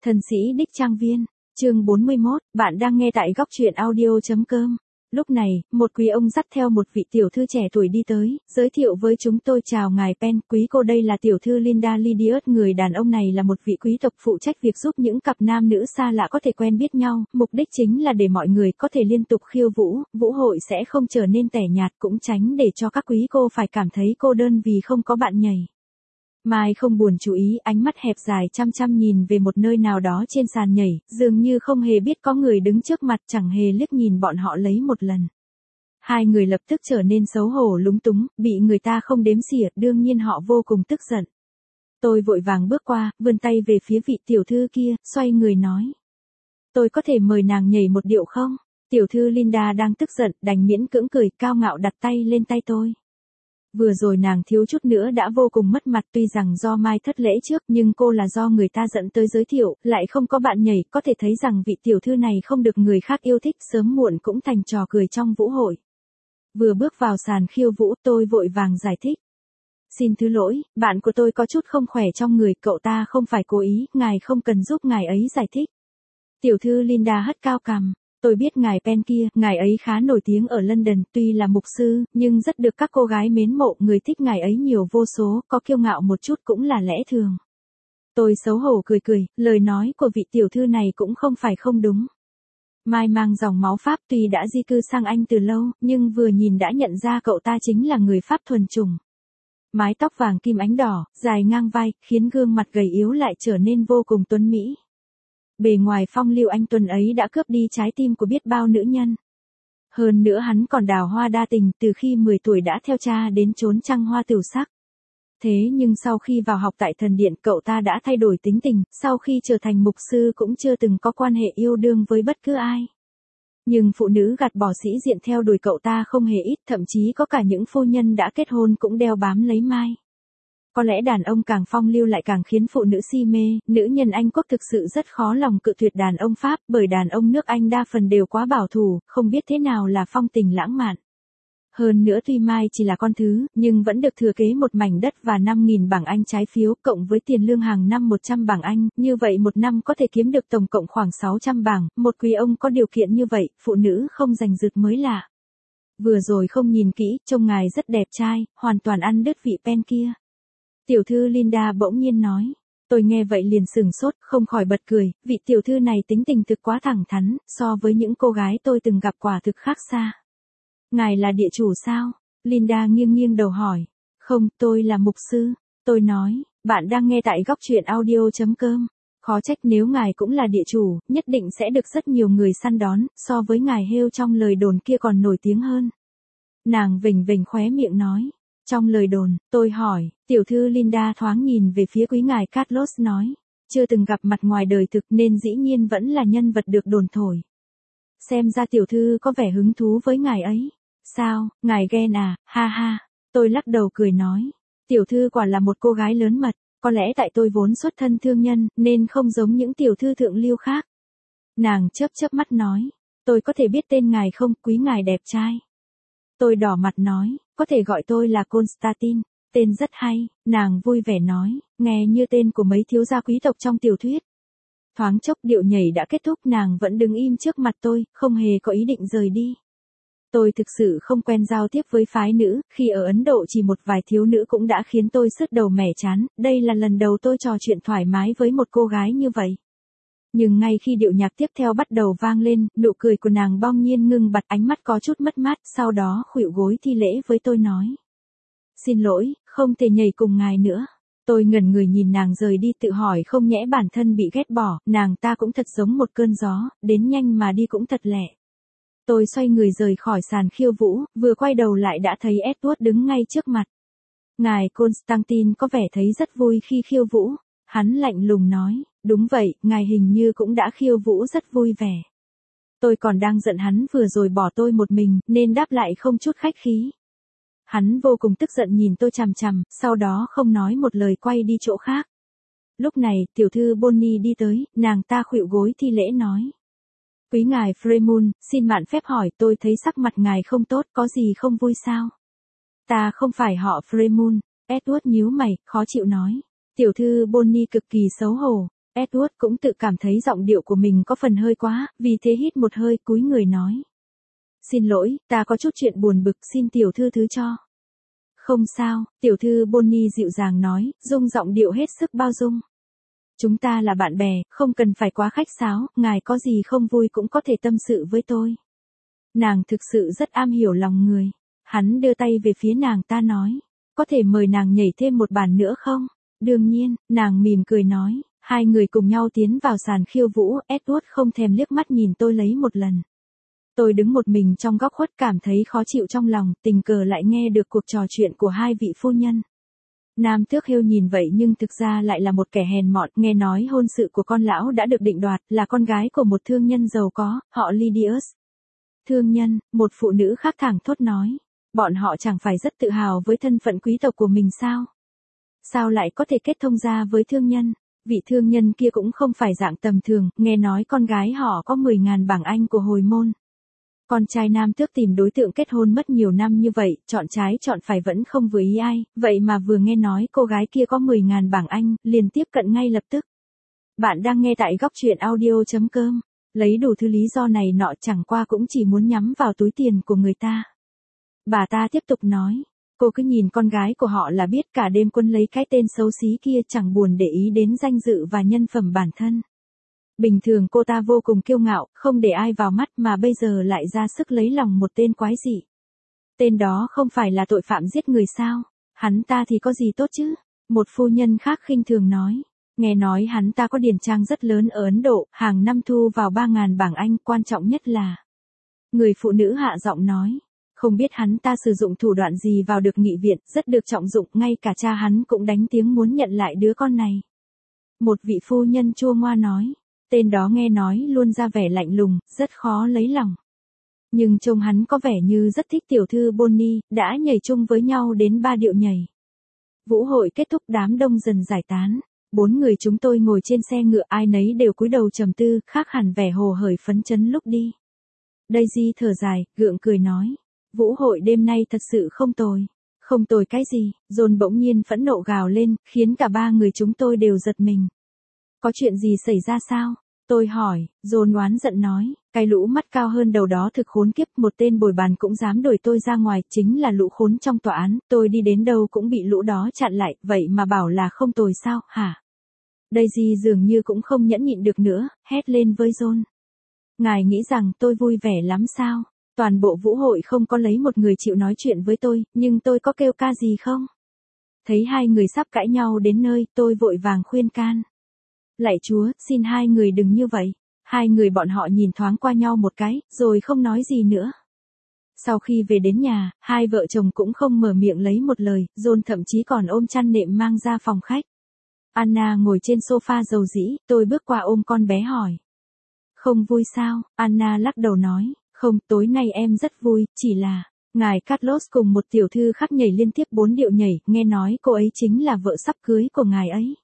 Thân sĩ đích trang viên, chương 41, bạn đang nghe tại góc truyện audio.com. Lúc này, một quý ông dắt theo một vị tiểu thư trẻ tuổi đi tới, giới thiệu với chúng tôi chào ngài Penn, quý cô đây là tiểu thư Linda Lydiard. Người đàn ông này là một vị quý tộc phụ trách việc giúp những cặp nam nữ xa lạ có thể quen biết nhau, mục đích chính là để mọi người có thể liên tục khiêu vũ, vũ hội sẽ không trở nên tẻ nhạt, cũng tránh để cho các quý cô phải cảm thấy cô đơn vì không có bạn nhảy. Mai không buồn chú ý, ánh mắt hẹp dài chăm chăm nhìn về một nơi nào đó trên sàn nhảy, dường như không hề biết có người đứng trước mặt, chẳng hề liếc nhìn bọn họ lấy một lần. Hai người lập tức trở nên xấu hổ lúng túng, bị người ta không đếm xỉa, đương nhiên họ vô cùng tức giận. Tôi vội vàng bước qua, vươn tay về phía vị tiểu thư kia, xoay người nói. Tôi có thể mời nàng nhảy một điệu không? Tiểu thư Linda đang tức giận, đành miễn cưỡng cười, cao ngạo đặt tay lên tay tôi. Vừa rồi nàng thiếu chút nữa đã vô cùng mất mặt, tuy rằng do Mai thất lễ trước nhưng cô là do người ta dẫn tới giới thiệu, lại không có bạn nhảy, có thể thấy rằng vị tiểu thư này không được người khác yêu thích, sớm muộn cũng thành trò cười trong vũ hội. Vừa bước vào sàn khiêu vũ, tôi vội vàng giải thích. Xin thứ lỗi, bạn của tôi có chút không khỏe trong người, cậu ta không phải cố ý, ngài không cần giúp ngài ấy giải thích. Tiểu thư Linda hất cao cằm. Tôi biết ngài Penn kia, ngài ấy khá nổi tiếng ở London, tuy là mục sư, nhưng rất được các cô gái mến mộ, người thích ngài ấy nhiều vô số, có kiêu ngạo một chút cũng là lẽ thường. Tôi xấu hổ cười, lời nói của vị tiểu thư này cũng không phải không đúng. Mai mang dòng máu Pháp, tuy đã di cư sang Anh từ lâu, nhưng vừa nhìn đã nhận ra cậu ta chính là người Pháp thuần chủng. Mái tóc vàng kim ánh đỏ, dài ngang vai, khiến gương mặt gầy yếu lại trở nên vô cùng tuấn mỹ. Bề ngoài phong lưu anh tuấn ấy đã cướp đi trái tim của biết bao nữ nhân. Hơn nữa hắn còn đào hoa đa tình, từ khi 10 tuổi đã theo cha đến chốn trăng hoa tửu sắc. Thế nhưng sau khi vào học tại thần điện, cậu ta đã thay đổi tính tình, sau khi trở thành mục sư cũng chưa từng có quan hệ yêu đương với bất cứ ai. Nhưng phụ nữ gạt bỏ sĩ diện theo đuổi cậu ta không hề ít, thậm chí có cả những phu nhân đã kết hôn cũng đeo bám lấy Mai. Có lẽ đàn ông càng phong lưu lại càng khiến phụ nữ si mê, nữ nhân Anh quốc thực sự rất khó lòng cự tuyệt đàn ông Pháp, bởi đàn ông nước Anh đa phần đều quá bảo thủ, không biết thế nào là phong tình lãng mạn. Hơn nữa tuy Mai chỉ là con thứ, nhưng vẫn được thừa kế một mảnh đất và 5.000 bảng Anh trái phiếu, cộng với tiền lương hàng năm 100 bảng Anh, như vậy một năm có thể kiếm được tổng cộng khoảng 600 bảng, một quý ông có điều kiện như vậy, phụ nữ không giành giật mới lạ. Vừa rồi không nhìn kỹ, trông ngài rất đẹp trai, hoàn toàn ăn đứt vị Penn kia. Tiểu thư Linda bỗng nhiên nói. Tôi nghe vậy liền sửng sốt, không khỏi bật cười, vị tiểu thư này tính tình thực quá thẳng thắn, so với những cô gái tôi từng gặp quả thực khác xa. Ngài là địa chủ sao? Linda nghiêng đầu hỏi. Không, tôi là mục sư. Tôi nói, bạn đang nghe tại góc truyện audio.com. Khó trách nếu ngài cũng là địa chủ, nhất định sẽ được rất nhiều người săn đón, so với ngài hêu trong lời đồn kia còn nổi tiếng hơn. Nàng vểnh khóe miệng nói. Trong lời đồn, tôi hỏi, tiểu thư Linda thoáng nhìn về phía quý ngài Carlos nói, chưa từng gặp mặt ngoài đời thực nên dĩ nhiên vẫn là nhân vật được đồn thổi. Xem ra tiểu thư có vẻ hứng thú với ngài ấy. Sao, ngài ghen à, ha ha. Tôi lắc đầu cười nói, tiểu thư quả là một cô gái lớn mật, có lẽ tại tôi vốn xuất thân thương nhân, nên không giống những tiểu thư thượng lưu khác. Nàng chớp mắt nói, tôi có thể biết tên ngài không, quý ngài đẹp trai. Tôi đỏ mặt nói, có thể gọi tôi là Constantine, tên rất hay, nàng vui vẻ nói, nghe như tên của mấy thiếu gia quý tộc trong tiểu thuyết. Thoáng chốc điệu nhảy đã kết thúc, nàng vẫn đứng im trước mặt tôi, không hề có ý định rời đi. Tôi thực sự không quen giao tiếp với phái nữ, khi ở Ấn Độ chỉ một vài thiếu nữ cũng đã khiến tôi sứt đầu mẻ chán, đây là lần đầu tôi trò chuyện thoải mái với một cô gái như vậy. Nhưng ngay khi điệu nhạc tiếp theo bắt đầu vang lên, nụ cười của nàng bỗng nhiên ngưng bặt, ánh mắt có chút mất mát, sau đó khuỵu gối thi lễ với tôi nói. Xin lỗi, không thể nhảy cùng ngài nữa. Tôi ngẩn người nhìn nàng rời đi, tự hỏi không nhẽ bản thân bị ghét bỏ, nàng ta cũng thật giống một cơn gió, đến nhanh mà đi cũng thật lẹ. Tôi xoay người rời khỏi sàn khiêu vũ, vừa quay đầu lại đã thấy Edward đứng ngay trước mặt. Ngài Constantine có vẻ thấy rất vui khi khiêu vũ. Hắn lạnh lùng nói, đúng vậy, ngài hình như cũng đã khiêu vũ rất vui vẻ. Tôi còn đang giận hắn vừa rồi bỏ tôi một mình, nên đáp lại không chút khách khí. Hắn vô cùng tức giận nhìn tôi chằm chằm, sau đó không nói một lời quay đi chỗ khác. Lúc này, tiểu thư Bonnie đi tới, nàng ta khuỵu gối thi lễ nói. Quý ngài Fremont, xin mạn phép hỏi, tôi thấy sắc mặt ngài không tốt, có gì không vui sao? Ta không phải họ Fremont. Edward nhíu mày, khó chịu nói. Tiểu thư Bonnie cực kỳ xấu hổ. Edward cũng tự cảm thấy giọng điệu của mình có phần hơi quá, vì thế hít một hơi cúi người nói. Xin lỗi, ta có chút chuyện buồn bực, xin tiểu thư thứ cho. Không sao, tiểu thư Bonnie dịu dàng nói, dùng giọng điệu hết sức bao dung. Chúng ta là bạn bè, không cần phải quá khách sáo, ngài có gì không vui cũng có thể tâm sự với tôi. Nàng thực sự rất am hiểu lòng người. Hắn đưa tay về phía nàng ta nói. Có thể mời nàng nhảy thêm một bàn nữa không? Đương nhiên, nàng mỉm cười nói. Hai người cùng nhau tiến vào sàn khiêu vũ, Edward không thèm liếc mắt nhìn tôi lấy một lần. Tôi đứng một mình trong góc khuất cảm thấy khó chịu trong lòng, tình cờ lại nghe được cuộc trò chuyện của hai vị phu nhân. Nam tước Hill nhìn vậy nhưng thực ra lại là một kẻ hèn mọn, nghe nói hôn sự của con lão đã được định đoạt, là con gái của một thương nhân giàu có, họ Lydius. Thương nhân, một phụ nữ khác thẳng thốt nói. Bọn họ chẳng phải rất tự hào với thân phận quý tộc của mình sao? Sao lại có thể kết thông gia với thương nhân? Vị thương nhân kia cũng không phải dạng tầm thường, nghe nói con gái họ có 10.000 bảng Anh của hồi môn. Con trai nam tước tìm đối tượng kết hôn mất nhiều năm như vậy, chọn trái chọn phải vẫn không vừa ý ai, vậy mà vừa nghe nói cô gái kia có 10.000 bảng Anh, liền tiếp cận ngay lập tức. Bạn đang nghe tại góc truyện audio.com, lấy đủ thứ lý do này nọ chẳng qua cũng chỉ muốn nhắm vào túi tiền của người ta. Bà ta tiếp tục nói, cô cứ nhìn con gái của họ là biết cả đêm quân lấy cái tên xấu xí kia chẳng buồn để ý đến danh dự và nhân phẩm bản thân. Bình thường cô ta vô cùng kiêu ngạo, không để ai vào mắt mà bây giờ lại ra sức lấy lòng một tên quái dị. Tên đó không phải là tội phạm giết người sao? Hắn ta thì có gì tốt chứ? Một phu nhân khác khinh thường nói. Nghe nói hắn ta có điền trang rất lớn ở Ấn Độ, hàng năm thu vào 3.000 bảng Anh, quan trọng nhất là. Người phụ nữ hạ giọng nói. Không biết hắn ta sử dụng thủ đoạn gì vào được nghị viện, rất được trọng dụng, ngay cả cha hắn cũng đánh tiếng muốn nhận lại đứa con này. Một vị phu nhân chua ngoa nói. Tên đó nghe nói luôn ra vẻ lạnh lùng, rất khó lấy lòng. Nhưng trông hắn có vẻ như rất thích tiểu thư Bonnie, đã nhảy chung với nhau đến 3 điệu nhảy. Vũ hội kết thúc, đám đông dần giải tán. 4 người chúng tôi ngồi trên xe ngựa, ai nấy đều cúi đầu trầm tư, khác hẳn vẻ hồ hởi phấn chấn lúc đi. Daisy thở dài, gượng cười nói. Vũ hội đêm nay thật sự không tồi. Không tồi cái gì? John bỗng nhiên phẫn nộ gào lên, khiến cả 3 người chúng tôi đều giật mình. Có chuyện gì xảy ra sao? Tôi hỏi, John oán giận nói, cái lũ mắt cao hơn đầu đó thực khốn kiếp, một tên bồi bàn cũng dám đuổi tôi ra ngoài, chính là lũ khốn trong tòa án, tôi đi đến đâu cũng bị lũ đó chặn lại, vậy mà bảo là không tồi sao, hả? Daisy dường như cũng không nhẫn nhịn được nữa, hét lên với John. Ngài nghĩ rằng tôi vui vẻ lắm sao? Toàn bộ vũ hội không có lấy một người chịu nói chuyện với tôi, nhưng tôi có kêu ca gì không? Thấy hai người sắp cãi nhau đến nơi, tôi vội vàng khuyên can. Lạy Chúa, xin hai người đừng như vậy. Hai người bọn họ nhìn thoáng qua nhau một cái, rồi không nói gì nữa. Sau khi về đến nhà, hai vợ chồng cũng không mở miệng lấy một lời, John thậm chí còn ôm chăn nệm mang ra phòng khách. Anna ngồi trên sofa dầu dĩ, tôi bước qua ôm con bé hỏi. Không vui sao? Anna lắc đầu nói, không, tối nay em rất vui, chỉ là, ngài Carlos cùng một tiểu thư khác nhảy liên tiếp 4 điệu nhảy, nghe nói cô ấy chính là vợ sắp cưới của ngài ấy.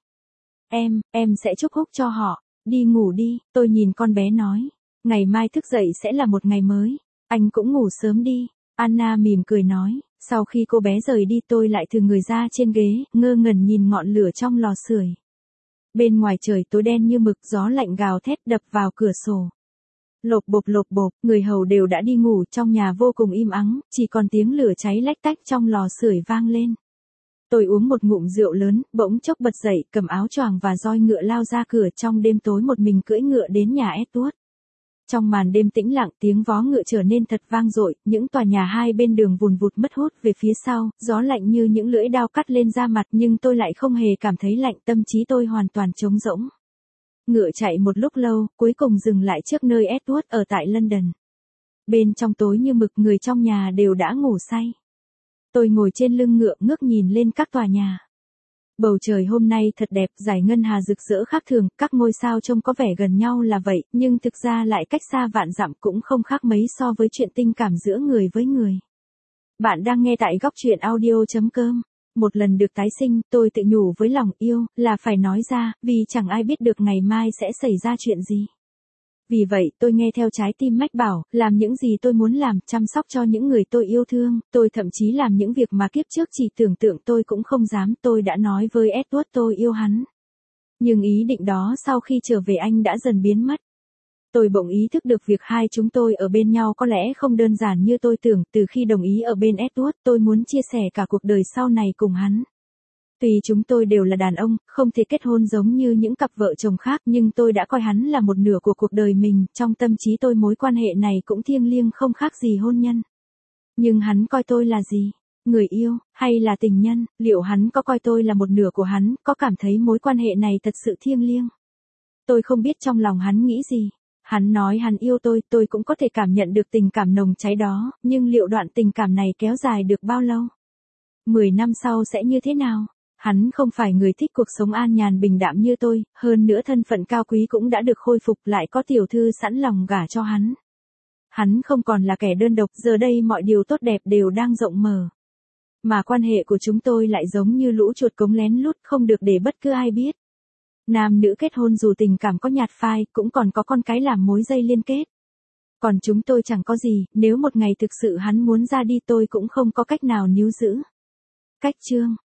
Em sẽ chúc phúc cho họ, đi ngủ đi, tôi nhìn con bé nói, ngày mai thức dậy sẽ là một ngày mới, anh cũng ngủ sớm đi, Anna mỉm cười nói, sau khi cô bé rời đi tôi lại thừ người ra trên ghế, ngơ ngẩn nhìn ngọn lửa trong lò sưởi. Bên ngoài trời tối đen như mực, gió lạnh gào thét đập vào cửa sổ. Lộp bộp, người hầu đều đã đi ngủ, trong nhà vô cùng im ắng, chỉ còn tiếng lửa cháy lách tách trong lò sưởi vang lên. Tôi uống một ngụm rượu lớn, bỗng chốc bật dậy, cầm áo choàng và roi ngựa lao ra cửa, trong đêm tối một mình cưỡi ngựa đến nhà Edward. Trong màn đêm tĩnh lặng, tiếng vó ngựa trở nên thật vang dội, những tòa nhà hai bên đường vùn vụt mất hút về phía sau, gió lạnh như những lưỡi dao cắt lên da mặt, nhưng tôi lại không hề cảm thấy lạnh, tâm trí tôi hoàn toàn trống rỗng. Ngựa chạy một lúc lâu, cuối cùng dừng lại trước nơi Edward ở tại London. Bên trong tối như mực, người trong nhà đều đã ngủ say. Tôi ngồi trên lưng ngựa ngước nhìn lên các tòa nhà. Bầu trời hôm nay thật đẹp, dải ngân hà rực rỡ khác thường, các ngôi sao trông có vẻ gần nhau là vậy, nhưng thực ra lại cách xa vạn dặm, cũng không khác mấy so với chuyện tình cảm giữa người với người. Bạn đang nghe tại góc truyện audio.com. Một lần được tái sinh, tôi tự nhủ với lòng yêu, là phải nói ra, vì chẳng ai biết được ngày mai sẽ xảy ra chuyện gì. Vì vậy, tôi nghe theo trái tim mách bảo, làm những gì tôi muốn làm, chăm sóc cho những người tôi yêu thương, tôi thậm chí làm những việc mà kiếp trước chỉ tưởng tượng tôi cũng không dám, tôi đã nói với Edward tôi yêu hắn. Nhưng ý định đó sau khi trở về anh đã dần biến mất. Tôi bỗng ý thức được việc hai chúng tôi ở bên nhau có lẽ không đơn giản như tôi tưởng. Từ khi đồng ý ở bên Edward, tôi muốn chia sẻ cả cuộc đời sau này cùng hắn. Tuy chúng tôi đều là đàn ông, không thể kết hôn giống như những cặp vợ chồng khác, nhưng tôi đã coi hắn là một nửa của cuộc đời mình. Trong tâm trí tôi mối quan hệ này cũng thiêng liêng không khác gì hôn nhân. Nhưng hắn coi tôi là gì? Người yêu, hay là tình nhân? Liệu hắn có coi tôi là một nửa của hắn, có cảm thấy mối quan hệ này thật sự thiêng liêng? Tôi không biết trong lòng hắn nghĩ gì. Hắn nói hắn yêu tôi cũng có thể cảm nhận được tình cảm nồng cháy đó, nhưng liệu đoạn tình cảm này kéo dài được bao lâu? 10 năm sau sẽ như thế nào? Hắn không phải người thích cuộc sống an nhàn bình đạm như tôi, hơn nữa thân phận cao quý cũng đã được khôi phục, lại có tiểu thư sẵn lòng gả cho hắn. Hắn không còn là kẻ đơn độc, giờ đây mọi điều tốt đẹp đều đang rộng mở. Mà quan hệ của chúng tôi lại giống như lũ chuột cống lén lút, không được để bất cứ ai biết. Nam nữ kết hôn dù tình cảm có nhạt phai, cũng còn có con cái làm mối dây liên kết. Còn chúng tôi chẳng có gì, nếu một ngày thực sự hắn muốn ra đi tôi cũng không có cách nào níu giữ. Cách chương